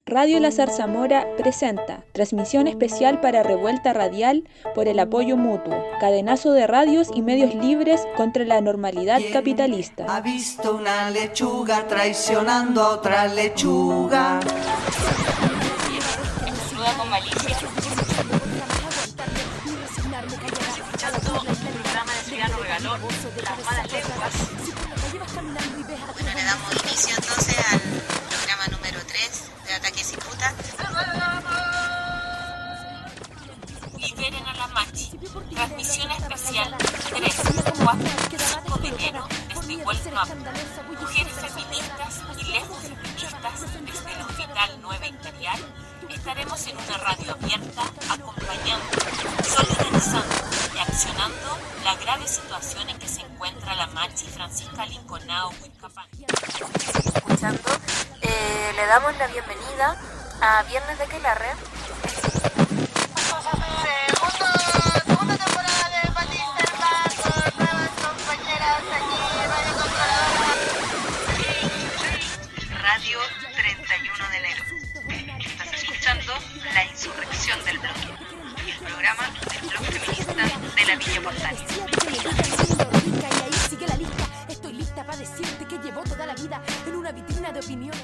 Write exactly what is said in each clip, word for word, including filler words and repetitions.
Radio La Zarzamora presenta transmisión especial para Revuelta Radial por el apoyo mutuo, cadenazo de radios y medios libres contra la normalidad capitalista. Ha visto una lechuga traicionando a otra lechuga. Saluda con malicia. Escuchando el programa de Ciudadano Regalón, Las Malas Lenguas. Bueno, le damos inicio entonces al programa número tres de Ataques y Putas. Liberen a la Machi. Transmisión especial tres, cuatro y cinco de enero desde Welcome. Mujeres feministas y lesbofeministas desde el Hospital Nueva Imperial estaremos en una radio abierta acompañando, solidarizando y accionando la grave situación en que se encuentra la Machi Francisca Linconao Huilcapán. Escuchando, eh, le damos la bienvenida a Viernes de Aquelarre. Segunda temporada de Batista Herman con nuevas compañeras aquí, Radio Controladora. Radio treinta y uno de enero. Estás escuchando La Insurrección del Bloque, el programa del blog feminista de la Villa Portales. Estoy lista para decirte que llevo toda la vida en una vitrina de opiniones.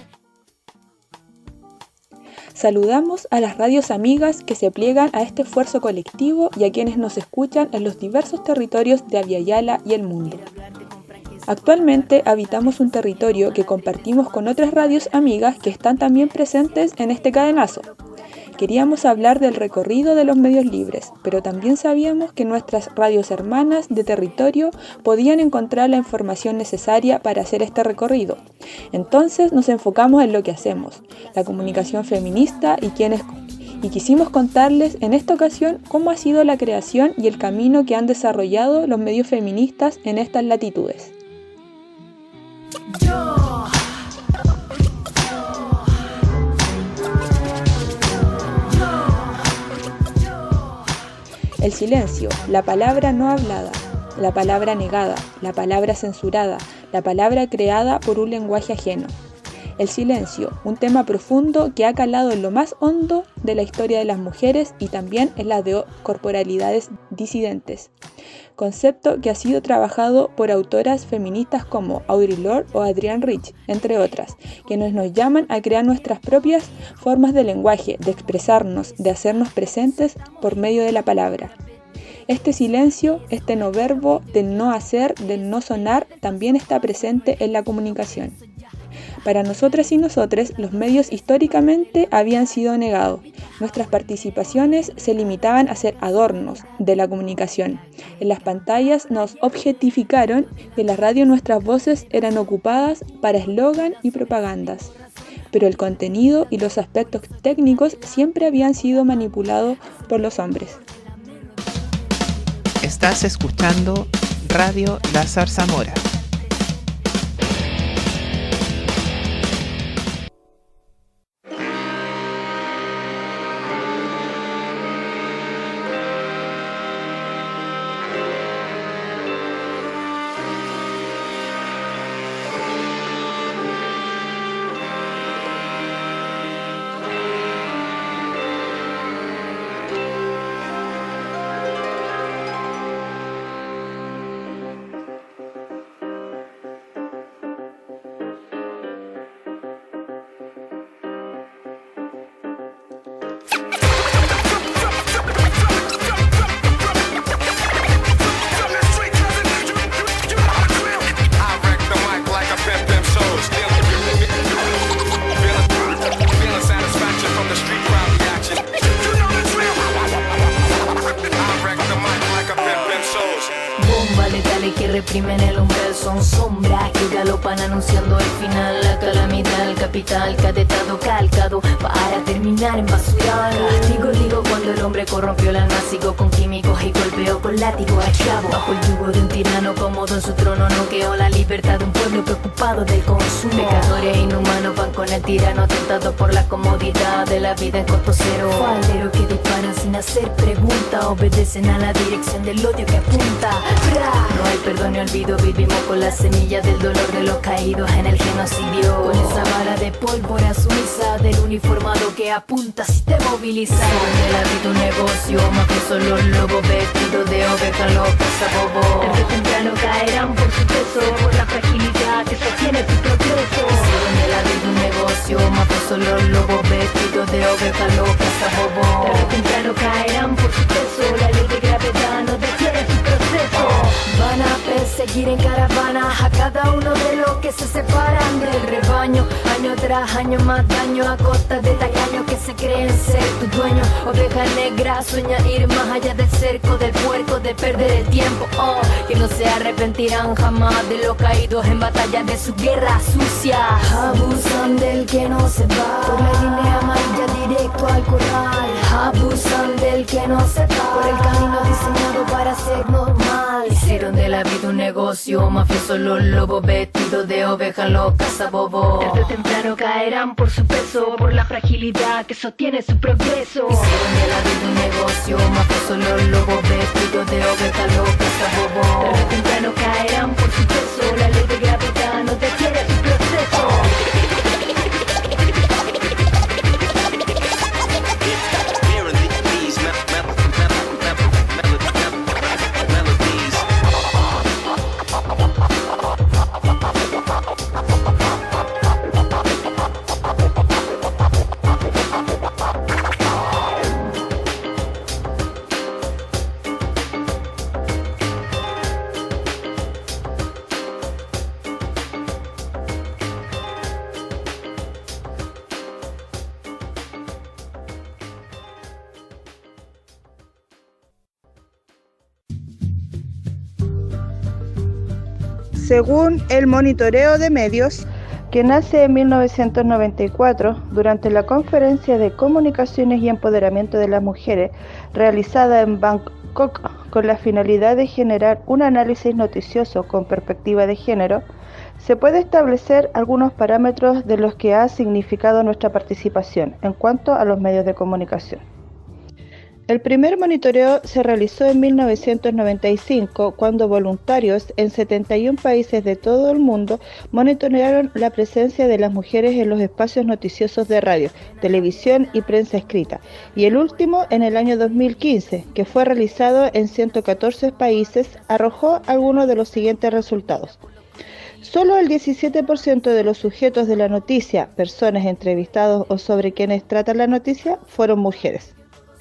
Saludamos a las radios amigas que se pliegan a este esfuerzo colectivo y a quienes nos escuchan en los diversos territorios de Abya-Yala y el mundo. Actualmente habitamos un territorio que compartimos con otras radios amigas que están también presentes en este cadenazo. Queríamos hablar del recorrido de los medios libres, pero también sabíamos que nuestras radios hermanas de territorio podían encontrar la información necesaria para hacer este recorrido. Entonces nos enfocamos en lo que hacemos, la comunicación feminista y quienes y quisimos contarles en esta ocasión cómo ha sido la creación y el camino que han desarrollado los medios feministas en estas latitudes. El silencio, la palabra no hablada, la palabra negada, la palabra censurada, la palabra creada por un lenguaje ajeno. El silencio, un tema profundo que ha calado en lo más hondo de la historia de las mujeres y también en las de corporalidades disidentes. Concepto que ha sido trabajado por autoras feministas como Audre Lorde o Adrienne Rich, entre otras, quienes nos llaman a crear nuestras propias formas de lenguaje, de expresarnos, de hacernos presentes por medio de la palabra. Este silencio, este no verbo del no hacer, del no sonar, también está presente en la comunicación. Para nosotras y nosotres, los medios históricamente habían sido negados. Nuestras participaciones se limitaban a ser adornos de la comunicación. En las pantallas nos objetificaron y en la radio nuestras voces eran ocupadas para eslogan y propagandas. Pero el contenido y los aspectos técnicos siempre habían sido manipulados por los hombres. Estás escuchando Radio La Zarzamora. Reprimen el umbral, son sombras que galopan anunciando el final. La calamidad, el capital, cadetado, calcado para terminar en basural. Digo, digo cuando el hombre corrompió el alma, sigo con químicos y golpeo con látigo a esclavo. Bajo el yugo de un tirano cómodo en su trono, no quedó la libertad de un pueblo preocupado del consumo. Pecadores inhumanos van con el tirano, tentados por la comodidad de la vida en costo cero. Falderos que disparan sin hacer pregunta, obedecen a la dirección del odio que apunta. No hay perdón ni olvido, vivimos con la semilla del dolor de los caídos en el genocidio. Con esa vara de pólvora sumisa del uniformado que apunta si te moviliza. De la vida un negocio, más que solo lobos vestidos de oveja loca, sabobo. Tarde o temprano caerán por su peso, por la fragilidad que sostiene tu progreso. De la vida un negocio, más que solo lobos vestidos de oveja loca, sabobo. Tarde o temprano caerán por su peso, la ley de gravedad no detiene su proceso. Van a perseguir en caravana a cada uno de los que se separan del rebaño, año tras año más daño a costa de tacaños que se creen ser tu dueño. Oveja negra sueña ir más allá del cerco del puerco, de perder el tiempo, oh, que no se arrepentirán jamás de los caídos en batalla de su guerra sucia. Abusan del que no se va por la línea amarilla directo al corral. Abusan del que no se va por el camino diseñado para ser normal. Hicieron de la vida un negocio, mafiosos los lobos vestidos de oveja loca, sabobo. Tarde o temprano caerán por su peso, por la fragilidad que sostiene su progreso. Hicieron de la vida un negocio, mafiosos los lobos vestidos de oveja loca, sabobo. Tarde o temprano caerán por su peso, la ley de gravedad no detiene su proceso. Según el monitoreo de medios, que nace en mil novecientos noventa y cuatro, durante la Conferencia de Comunicaciones y Empoderamiento de las Mujeres, realizada en Bangkok con la finalidad de generar un análisis noticioso con perspectiva de género, se puede establecer algunos parámetros de los que ha significado nuestra participación en cuanto a los medios de comunicación. El primer monitoreo se realizó en mil novecientos noventa y cinco, cuando voluntarios en setenta y un países de todo el mundo monitorearon la presencia de las mujeres en los espacios noticiosos de radio, televisión y prensa escrita, y el último en el año dos mil quince, que fue realizado en ciento catorce países, arrojó algunos de los siguientes resultados. Solo el diecisiete por ciento de los sujetos de la noticia, personas entrevistados o sobre quienes trata la noticia, fueron mujeres.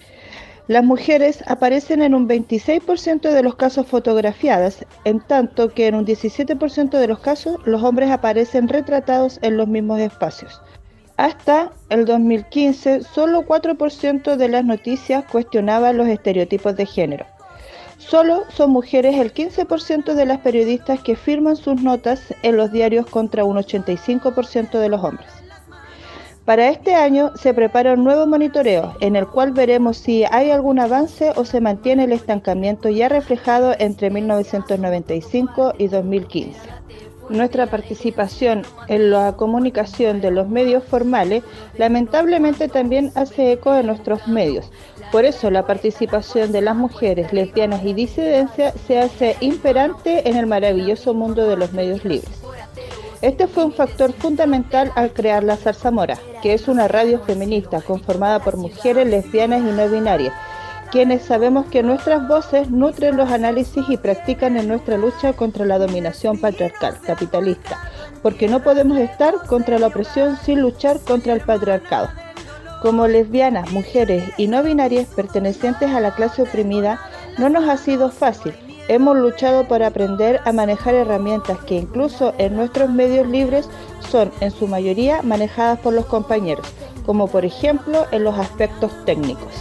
Las mujeres aparecen en un veintiséis por ciento de los casos fotografiadas, en tanto que en un diecisiete por ciento de los casos los hombres aparecen retratados en los mismos espacios. Hasta el dos mil quince, solo cuatro por ciento de las noticias cuestionaban los estereotipos de género. Solo son mujeres el quince por ciento de las periodistas que firman sus notas en los diarios contra un ochenta y cinco por ciento de los hombres. Para este año se prepara un nuevo monitoreo, en el cual veremos si hay algún avance o se mantiene el estancamiento ya reflejado entre mil novecientos noventa y cinco y dos mil quince. Nuestra participación en la comunicación de los medios formales lamentablemente también hace eco en nuestros medios. Por eso la participación de las mujeres, lesbianas y disidencias se hace imperante en el maravilloso mundo de los medios libres. Este fue un factor fundamental al crear La Zarzamora, que es una radio feminista conformada por mujeres lesbianas y no binarias, quienes sabemos que nuestras voces nutren los análisis y practican en nuestra lucha contra la dominación patriarcal, capitalista, porque no podemos estar contra la opresión sin luchar contra el patriarcado. Como lesbianas, mujeres y no binarias pertenecientes a la clase oprimida, no nos ha sido fácil. Hemos luchado por aprender a manejar herramientas que incluso en nuestros medios libres son en su mayoría manejadas por los compañeros, como por ejemplo en los aspectos técnicos.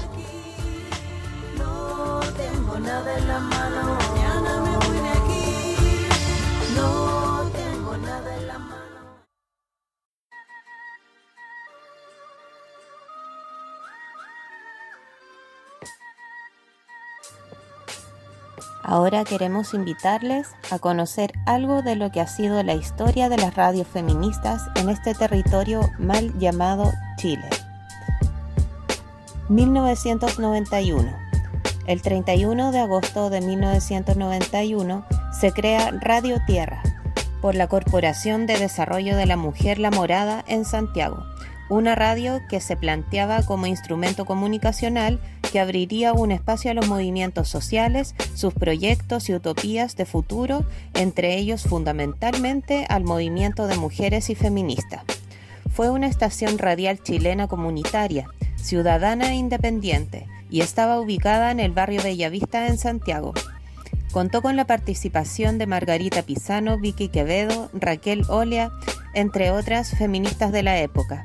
No tengo nada en la mano, mañana me voy de aquí. No tengo nada en la mano. Ahora queremos invitarles a conocer algo de lo que ha sido la historia de las radios feministas en este territorio mal llamado Chile. mil novecientos noventa y uno. El treinta y uno de agosto de mil novecientos noventa y uno se crea Radio Tierra por la Corporación de Desarrollo de la Mujer La Morada en Santiago, una radio que se planteaba como instrumento comunicacional que abriría un espacio a los movimientos sociales, sus proyectos y utopías de futuro, entre ellos fundamentalmente al movimiento de mujeres y feministas. Fue una estación radial chilena comunitaria, ciudadana e independiente, y estaba ubicada en el barrio Bellavista en Santiago. Contó con la participación de Margarita Pisano, Vicky Quevedo, Raquel Olea, entre otras feministas de la época.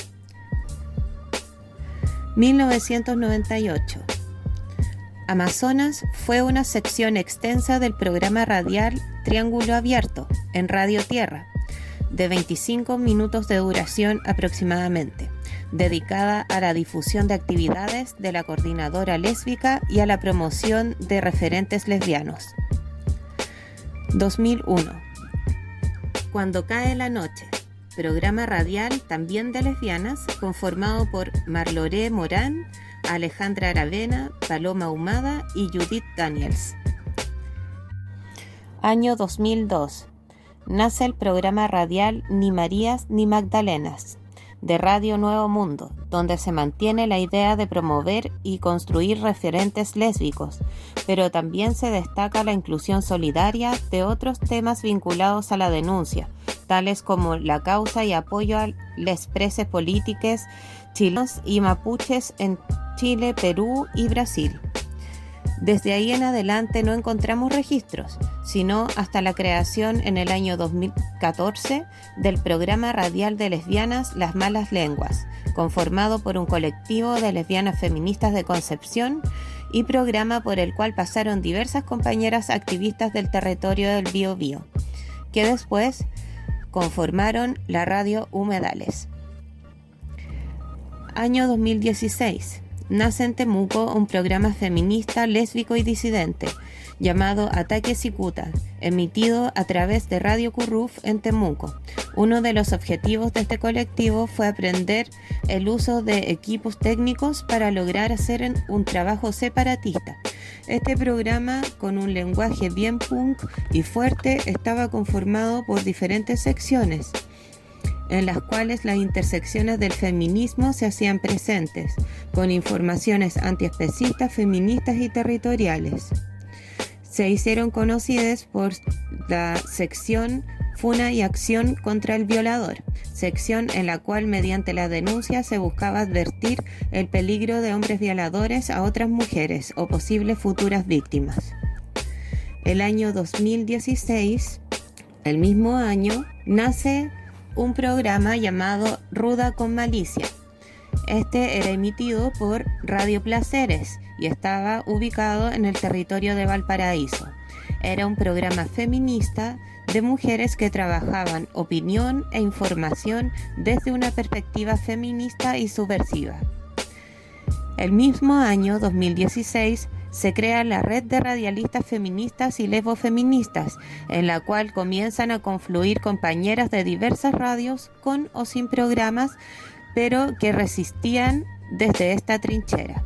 mil novecientos noventa y ocho. Amazonas fue una sección extensa del programa radial Triángulo Abierto en Radio Tierra, de veinticinco minutos de duración aproximadamente, dedicada a la difusión de actividades de la coordinadora lésbica y a la promoción de referentes lesbianos. dos mil uno. Cuando cae la noche, programa radial también de lesbianas, conformado por Marloré Morán, Alejandra Aravena, Paloma Humada y Judith Daniels. Año dos mil dos. Nace el programa radial Ni Marías ni Magdalenas, de Radio Nuevo Mundo, donde se mantiene la idea de promover y construir referentes lésbicos, pero también se destaca la inclusión solidaria de otros temas vinculados a la denuncia, tales como la causa y apoyo a las preses políticas chilenas y mapuches en Chile, Perú y Brasil. Desde ahí en adelante no encontramos registros, sino hasta la creación en el año dos mil catorce del programa radial de lesbianas Las Malas Lenguas, conformado por un colectivo de lesbianas feministas de Concepción y programa por el cual pasaron diversas compañeras activistas del territorio del Biobío, que después conformaron la radio Humedales. Año dos mil dieciséis. Nace en Temuco un programa feminista, lésbico y disidente llamado Ataque Cicuta, emitido a través de Radio Curruf en Temuco. Uno de los objetivos de este colectivo fue aprender el uso de equipos técnicos para lograr hacer un trabajo separatista. Este programa, con un lenguaje bien punk y fuerte, estaba conformado por diferentes secciones, en las cuales las intersecciones del feminismo se hacían presentes, con informaciones antiespecistas, feministas y territoriales. Se hicieron conocidas por la sección Funa y Acción contra el Violador, sección en la cual mediante la denuncia se buscaba advertir el peligro de hombres violadores a otras mujeres o posibles futuras víctimas. El año dos mil dieciséis, el mismo año, nace un programa llamado Ruda con Malicia. Este era emitido por Radio Placeres y estaba ubicado en el territorio de Valparaíso. Era un programa feminista de mujeres que trabajaban opinión e información desde una perspectiva feminista y subversiva. El mismo año, dos mil dieciséis, se crea la Red de Radialistas Feministas y Lesbofeministas, en la cual comienzan a confluir compañeras de diversas radios con o sin programas, pero que resistían desde esta trinchera.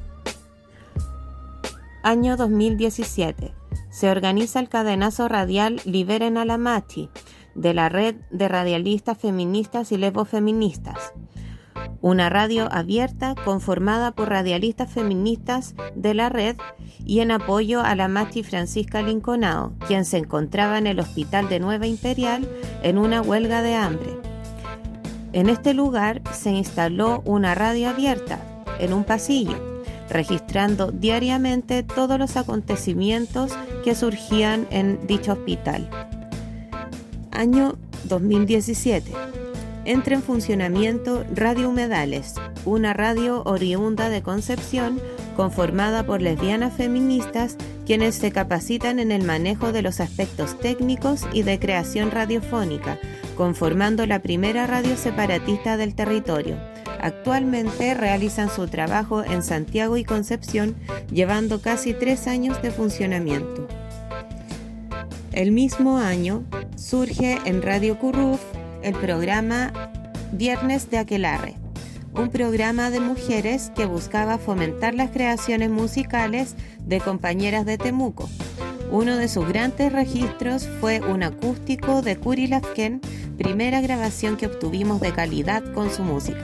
Año dos mil diecisiete. Se organiza el cadenazo radial Liberen a la Machi, de la Red de Radialistas Feministas y Lesbofeministas, una radio abierta conformada por radialistas feministas de la red y en apoyo a la Machi Francisca Linconao, quien se encontraba en el Hospital de Nueva Imperial en una huelga de hambre. En este lugar se instaló una radio abierta en un pasillo, registrando diariamente todos los acontecimientos que surgían en dicho hospital. Año dos mil diecisiete. Entra en funcionamiento Radio Humedales, una radio oriunda de Concepción conformada por lesbianas feministas quienes se capacitan en el manejo de los aspectos técnicos y de creación radiofónica, conformando la primera radio separatista del territorio. Actualmente realizan su trabajo en Santiago y Concepción, llevando casi tres años de funcionamiento. El mismo año surge en Radio Curruf el programa Viernes de Aquelarre, un programa de mujeres que buscaba fomentar las creaciones musicales de compañeras de Temuco. Uno de sus grandes registros fue un acústico de Kuri Lafken, primera grabación que obtuvimos de calidad con su música.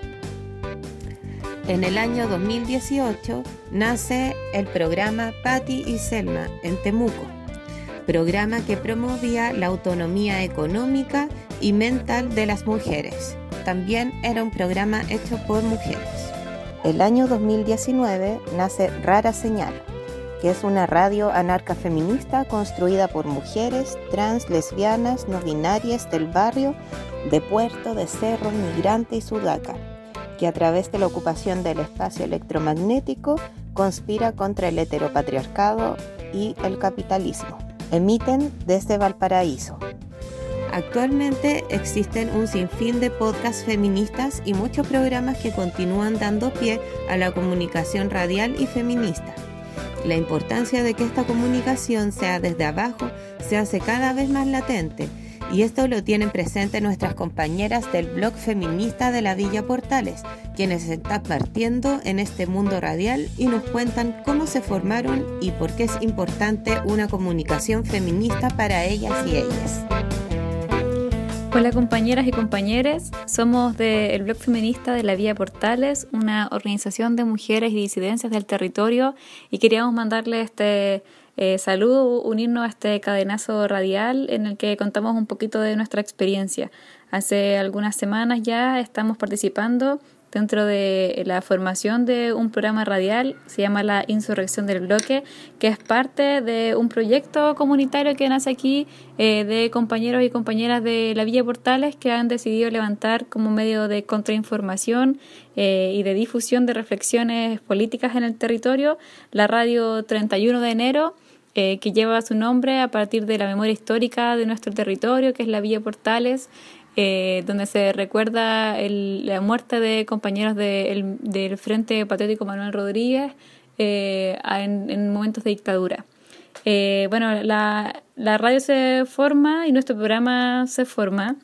En el año dos mil dieciocho nace el programa Patti y Selma en Temuco, programa que promovía la autonomía económica y mental de las mujeres. También era un programa hecho por mujeres. El año dos mil diecinueve nace Rara Señal, que es una radio anarca feminista construida por mujeres trans, lesbianas, no binarias del barrio de Puerto, de Cerro, Migrante y Sudaca, que a través de la ocupación del espacio electromagnético conspira contra el heteropatriarcado y el capitalismo. Emiten desde Valparaíso. Actualmente existen un sinfín de podcasts feministas y muchos programas que continúan dando pie a la comunicación radial y feminista. La importancia de que esta comunicación sea desde abajo se hace cada vez más latente, y esto lo tienen presente nuestras compañeras del blog feminista de la Villa Portales, quienes están partiendo en este mundo radial y nos cuentan cómo se formaron y por qué es importante una comunicación feminista para ellas y ellas. Hola compañeras y compañeros, somos del blog feminista de la Villa Portales, una organización de mujeres y disidencias del territorio, y queríamos mandarle este eh, saludo, unirnos a este cadenazo radial en el que contamos un poquito de nuestra experiencia. Hace algunas semanas ya estamos participando dentro de la formación de un programa radial, se llama La Insurrección del Bloque, que es parte de un proyecto comunitario que nace aquí eh, de compañeros y compañeras de la Villa Portales que han decidido levantar como medio de contrainformación eh, y de difusión de reflexiones políticas en el territorio la radio treinta y uno de enero, eh, que lleva su nombre a partir de la memoria histórica de nuestro territorio, que es la Villa Portales, Eh, donde se recuerda el, la muerte de compañeros de, el, del Frente Patriótico Manuel Rodríguez eh, en, en momentos de dictadura. Eh, bueno, la, la radio se forma y nuestro programa se forma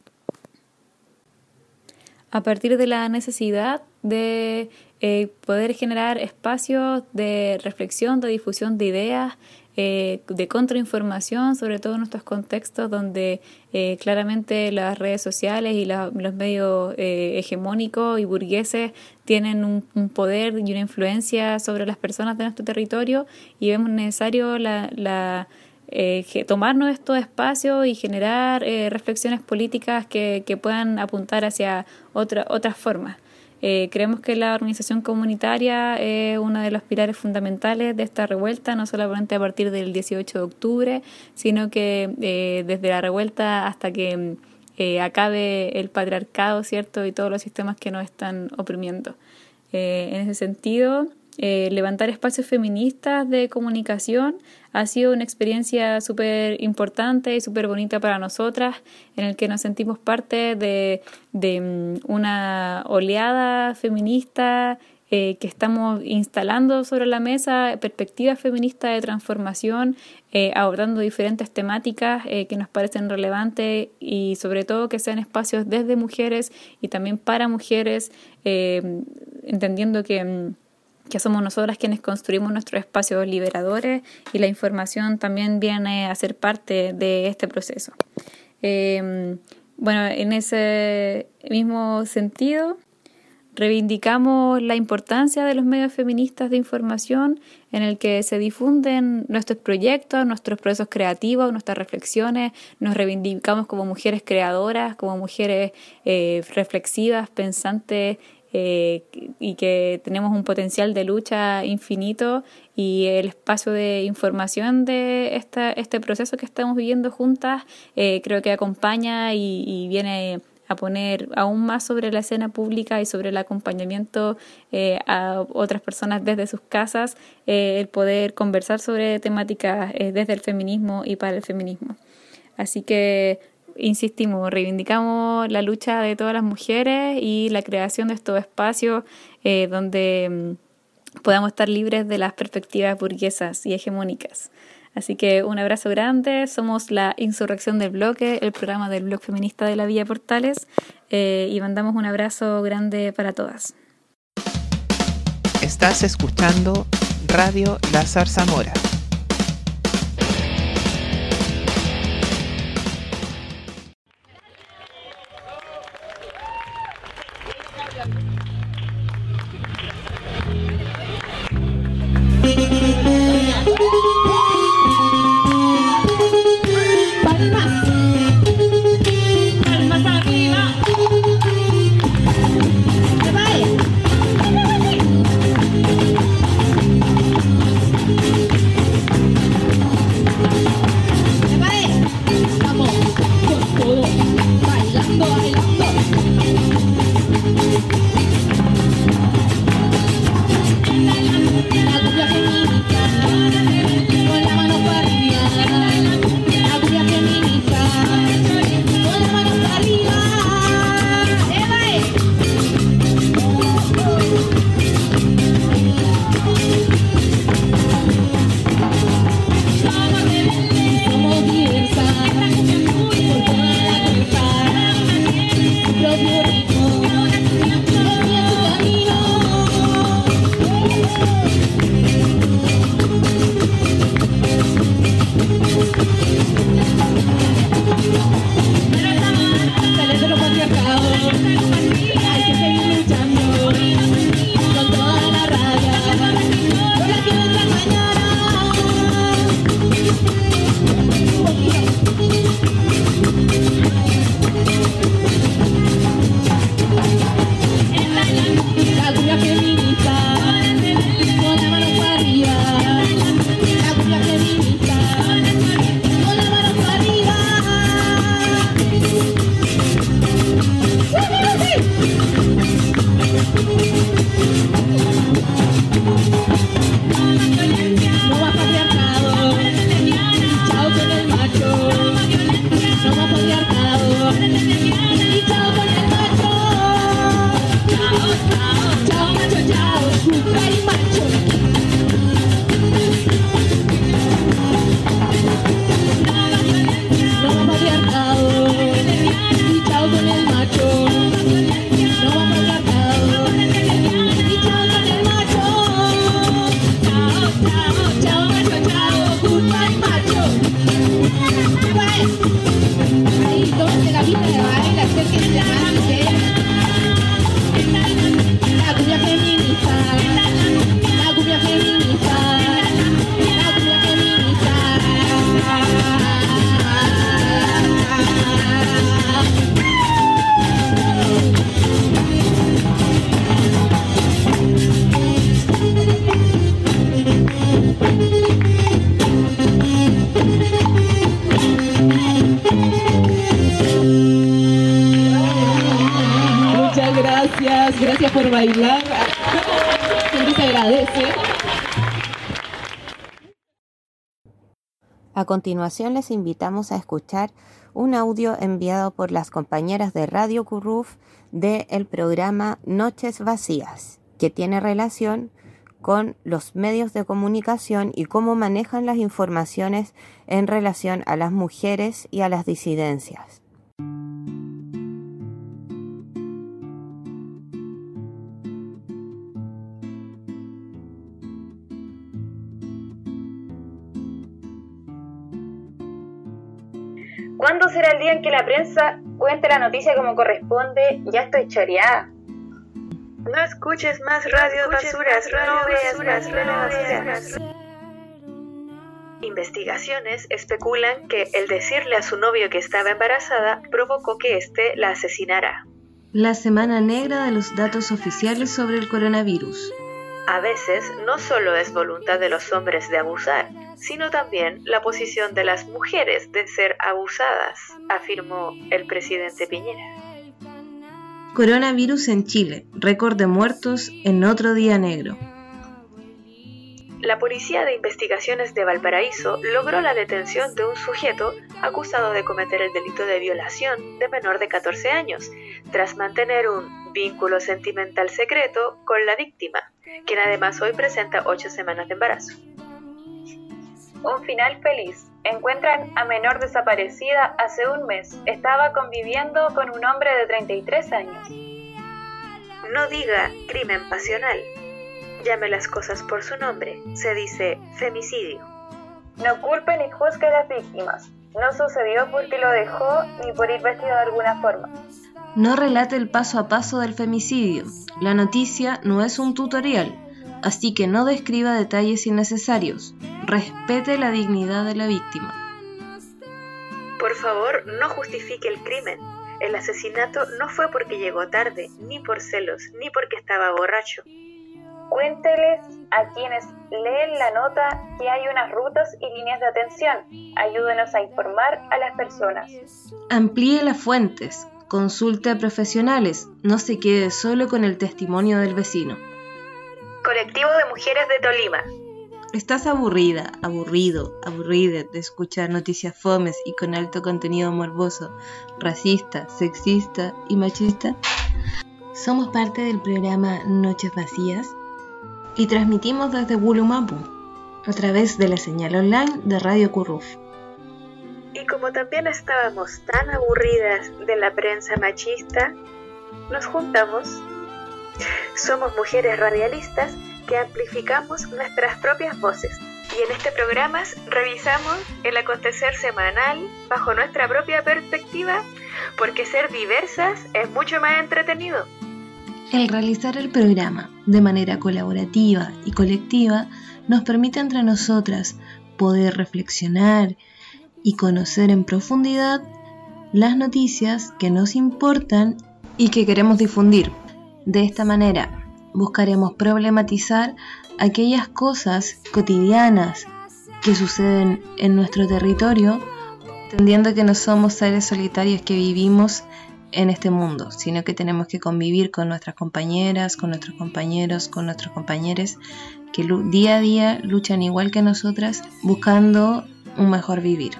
a partir de la necesidad de eh, poder generar espacios de reflexión, de difusión de ideas, Eh, de contrainformación, sobre todo en nuestros contextos donde eh, claramente las redes sociales y la, los medios eh, hegemónicos y burgueses tienen un, un poder y una influencia sobre las personas de nuestro territorio, y vemos necesario la, la, eh, tomarnos estos espacios y generar eh, reflexiones políticas que, que puedan apuntar hacia otra, otras formas. Eh, creemos que la organización comunitaria es uno de los pilares fundamentales de esta revuelta, no solamente a partir del dieciocho de octubre, sino que eh, desde la revuelta hasta que eh, acabe el patriarcado, ¿cierto?, y todos los sistemas que nos están oprimiendo. Eh, en ese sentido, eh, levantar espacios feministas de comunicación ha sido una experiencia súper importante y súper bonita para nosotras, en el que nos sentimos parte de, de una oleada feminista eh, que estamos instalando sobre la mesa, perspectivas feministas de transformación, eh, abordando diferentes temáticas eh, que nos parecen relevantes, y sobre todo que sean espacios desde mujeres y también para mujeres, eh, entendiendo que que somos nosotras quienes construimos nuestros espacios liberadores, y la información también viene a ser parte de este proceso. Eh, bueno, en ese mismo sentido, reivindicamos la importancia de los medios feministas de información en el que se difunden nuestros proyectos, nuestros procesos creativos, nuestras reflexiones. Nos reivindicamos como mujeres creadoras, como mujeres eh, reflexivas, pensantes, Eh, y que tenemos un potencial de lucha infinito, y el espacio de información de esta, este proceso que estamos viviendo juntas eh, creo que acompaña y, y viene a poner aún más sobre la escena pública y sobre el acompañamiento eh, a otras personas desde sus casas, eh, el poder conversar sobre temáticas eh, desde el feminismo y para el feminismo. Así que insistimos, reivindicamos la lucha de todas las mujeres y la creación de estos espacios eh, donde mm, podamos estar libres de las perspectivas burguesas y hegemónicas. Así que un abrazo grande, somos la Insurrección del Bloque, el programa del blog feminista de la Villa Portales, eh, y mandamos un abrazo grande para todas. Estás escuchando Radio La Zarzamora. Gracias por bailar. Siempre se agradece. A continuación les invitamos a escuchar un audio enviado por las compañeras de Radio Curruf del programa Noches Vacías, que tiene relación con los medios de comunicación y cómo manejan las informaciones en relación a las mujeres y a las disidencias. ¿Cuándo será el día en que la prensa cuente la noticia como corresponde? Ya estoy choreada. No escuches más radio basuras, no veas más radio basuras. Investigaciones especulan que el decirle a su novio que estaba embarazada provocó que éste la asesinara. La semana negra de los datos oficiales sobre el coronavirus. A veces no solo es voluntad de los hombres de abusar, sino también la posición de las mujeres de ser abusadas, afirmó el presidente Piñera. Coronavirus en Chile, récord de muertos en otro día negro. La Policía de Investigaciones de Valparaíso logró la detención de un sujeto acusado de cometer el delito de violación de menor de catorce años, tras mantener un vínculo sentimental secreto con la víctima, quien además hoy presenta ocho semanas de embarazo. Un final feliz. Encuentran a menor desaparecida hace un mes. Estaba conviviendo con un hombre de treinta y tres años. No diga crimen pasional. Llame las cosas por su nombre. Se dice femicidio. No culpe ni juzgue a las víctimas. No sucedió porque lo dejó ni por ir vestido de alguna forma. No relate el paso a paso del femicidio. La noticia no es un tutorial, así que no describa detalles innecesarios. Respete la dignidad de la víctima. Por favor, no justifique el crimen. El asesinato no fue porque llegó tarde, ni por celos, ni porque estaba borracho. Cuénteles a quienes leen la nota que hay unas rutas y líneas de atención. Ayúdenos a informar a las personas. Amplíe las fuentes, consulte a profesionales, no se quede solo con el testimonio del vecino. Colectivo de Mujeres de Tolima. ¿Estás aburrida, aburrido, aburrida de escuchar noticias fomes y con alto contenido morboso, racista, sexista y machista? Somos parte del programa Noches Vacías y transmitimos desde Wulumapu, a través de la señal online de Radio Curruf. Y como también estábamos tan aburridas de la prensa machista, nos juntamos. Somos mujeres radialistas que amplificamos nuestras propias voces. Y en este programa revisamos el acontecer semanal bajo nuestra propia perspectiva, porque ser diversas es mucho más entretenido. El realizar el programa de manera colaborativa y colectiva nos permite entre nosotras poder reflexionar y conocer en profundidad las noticias que nos importan y que queremos difundir. De esta manera buscaremos problematizar aquellas cosas cotidianas que suceden en nuestro territorio, entendiendo que no somos seres solitarios que vivimos en este mundo, sino que tenemos que convivir con nuestras compañeras, con nuestros compañeros, con nuestros compañeros que día a día luchan igual que nosotras buscando un mejor vivir.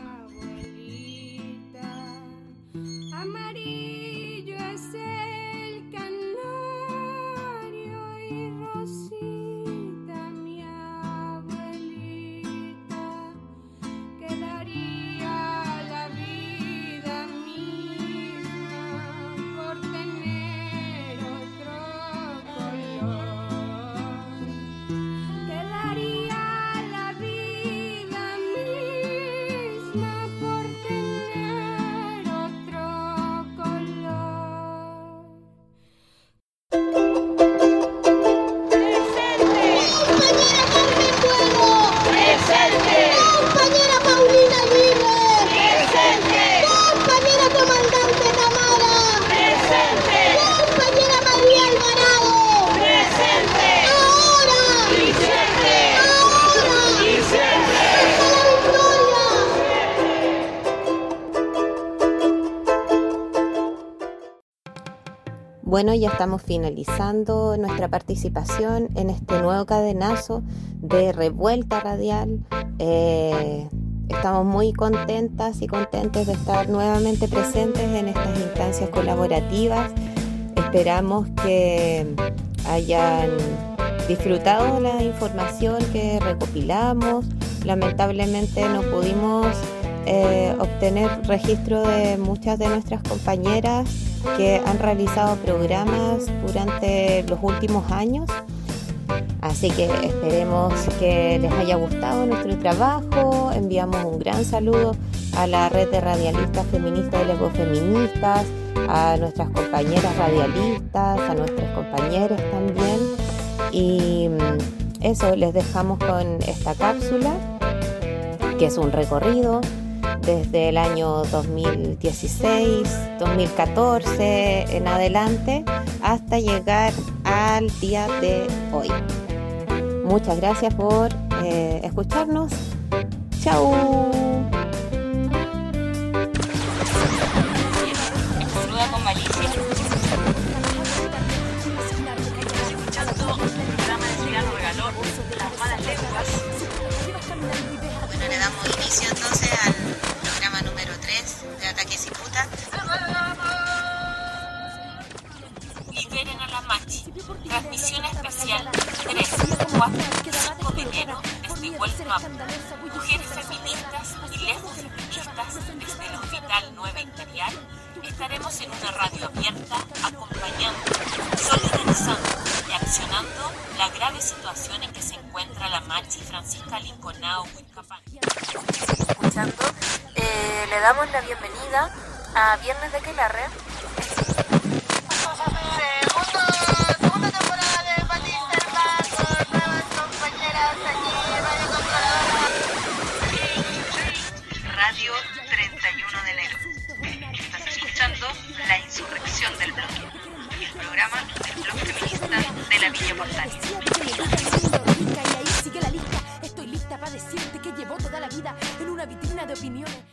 Bueno, ya estamos finalizando nuestra participación en este nuevo cadenazo de Revuelta Radial. Eh, estamos muy contentas y contentes de estar nuevamente presentes en estas instancias colaborativas. Esperamos que hayan disfrutado la información que recopilamos. Lamentablemente no pudimos eh, obtener registro de muchas de nuestras compañeras que han realizado programas durante los últimos años, así que esperemos que les haya gustado nuestro trabajo. Enviamos un gran saludo a la red de radialistas feministas y lesbofeministas, a nuestras compañeras radialistas, a nuestros compañeros también, y eso, les dejamos con esta cápsula que es un recorrido desde el año dos mil dieciséis, dos mil catorce en adelante hasta llegar al día de hoy. Muchas gracias por eh, escucharnos. ¡Chao! Saluda con malicia. Estás escuchando el programa de Cirano Regaló, Las Malas Lenguas. Bueno, le damos inicio entonces al programa número tres de Ataques y Putas. Liberen a la Machi. Transmisión especial tres, cuatro y cinco de enero. desde Huelva, mujeres feministas y lesbofeministas desde el Hospital Nueva Imperial, estaremos en una radio abierta acompañando, solidarizando y accionando la grave situación en que se encuentra la Machi Francisca Linconao Huilcapán. Escuchando, eh, le damos la bienvenida a Viernes de Aquelarre. Segunda temporada de Batista Herman con nuevas compañeras aquí, Radio Controladora. Radio treinta y uno de enero. Estás escuchando La Insurrección del Bloque, el programa del Blog Feminista de la Villa Portales.